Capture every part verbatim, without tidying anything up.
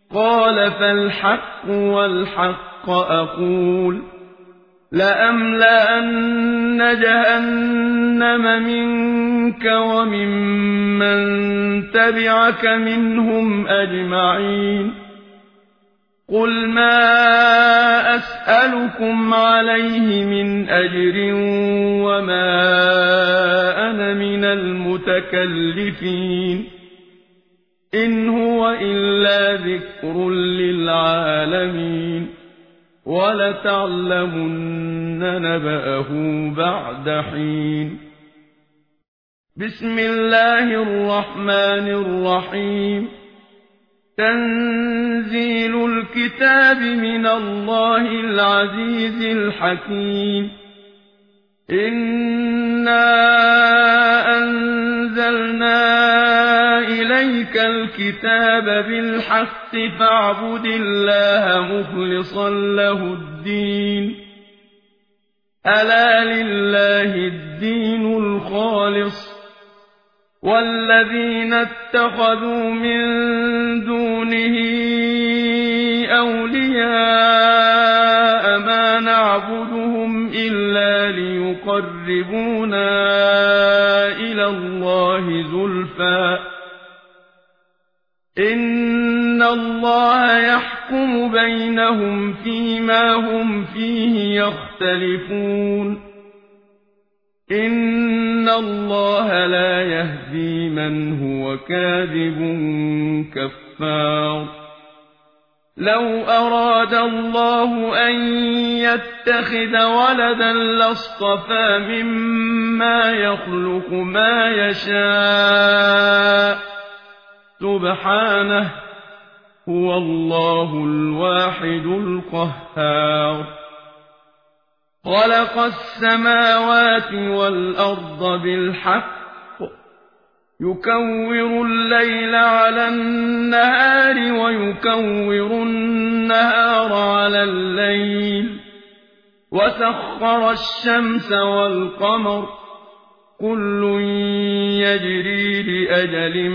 قال فالحق والحق أقول لأملأن جهنم منك وممن تبعك منهم أجمعين قل ما أسألكم عليه من أجر وما أنا من المتكلفين إن هو إلا ذكر للعالمين ولتعلمن نبأه بعد حين بسم الله الرحمن الرحيم تنزيل الكتاب من الله العزيز الحكيم إنا أنزلنا إليك الكتاب بالحق فاعبد الله مخلصا له الدين ألا لله الدين الخالص والذين اتخذوا من دونه أولياء ما نعبدهم إلا ليقربونا إلى الله زلفى إن الله يحكم بينهم فيما هم فيه يختلفون إن الله لا يهدي من هو كاذب كفار لو أراد الله أن يتخذ ولدا لاصطفى مما يخلق ما يشاء سبحانه هو الله الواحد القهار خلق السماوات والأرض بالحق يكور الليل على النهار ويكور النهار على الليل وسخر الشمس والقمر كل يجري لأجل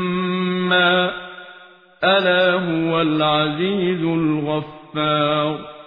مسمى ألا هو العزيز الغفار